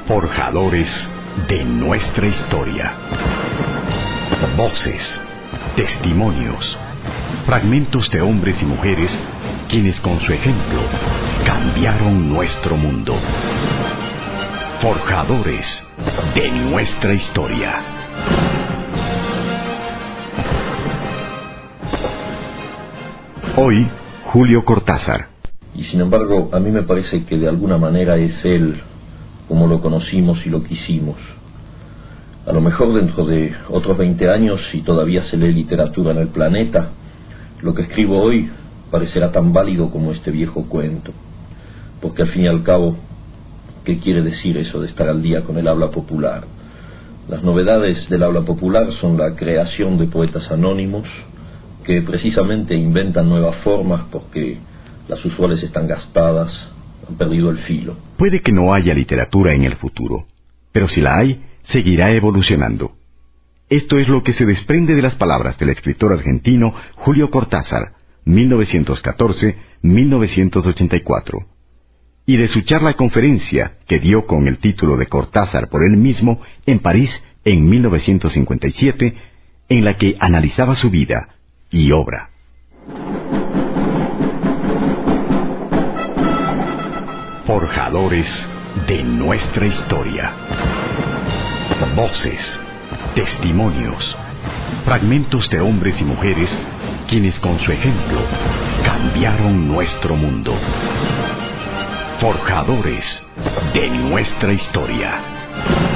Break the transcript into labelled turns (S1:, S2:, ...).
S1: Forjadores de nuestra historia. Voces, testimonios, fragmentos de hombres y mujeres quienes con su ejemplo cambiaron nuestro mundo. Forjadores de nuestra historia. Hoy, Julio Cortázar.
S2: Y sin embargo, a mí me parece que de alguna manera es él como lo conocimos y lo quisimos. A lo mejor dentro de otros 20 años, si todavía se lee literatura en el planeta, lo que escribo hoy parecerá tan válido como este viejo cuento. Porque al fin y al cabo, ¿qué quiere decir eso de estar al día con el habla popular? Las novedades del habla popular son la creación de poetas anónimos que precisamente inventan nuevas formas porque las usuales están gastadas, han perdido el filo.
S1: Puede que no haya literatura en el futuro, pero si la hay, seguirá evolucionando. Esto es lo que se desprende de las palabras del escritor argentino Julio Cortázar, 1914-1984, y de su charla conferencia que dio con el título de Cortázar por él mismo en París en 1957, en la que analizaba su vida y obra. Forjadores de nuestra historia. Voces, testimonios, fragmentos de hombres y mujeres quienes con su ejemplo cambiaron nuestro mundo. Forjadores de nuestra historia.